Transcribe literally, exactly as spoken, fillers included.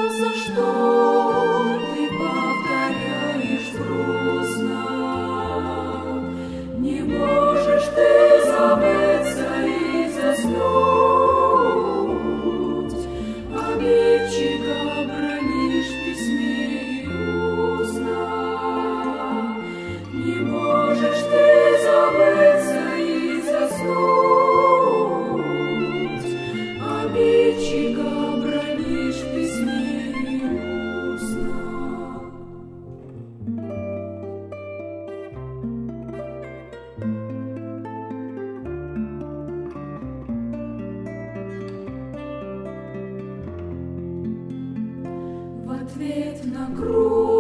за что ты повторяешь грустно? Не можешь ты забыться и заснуть, обидчика бранишь в письме и устно. Не можешь ты забыться и заснуть, обидчика бранишь в письме и устно. В ответ на грусть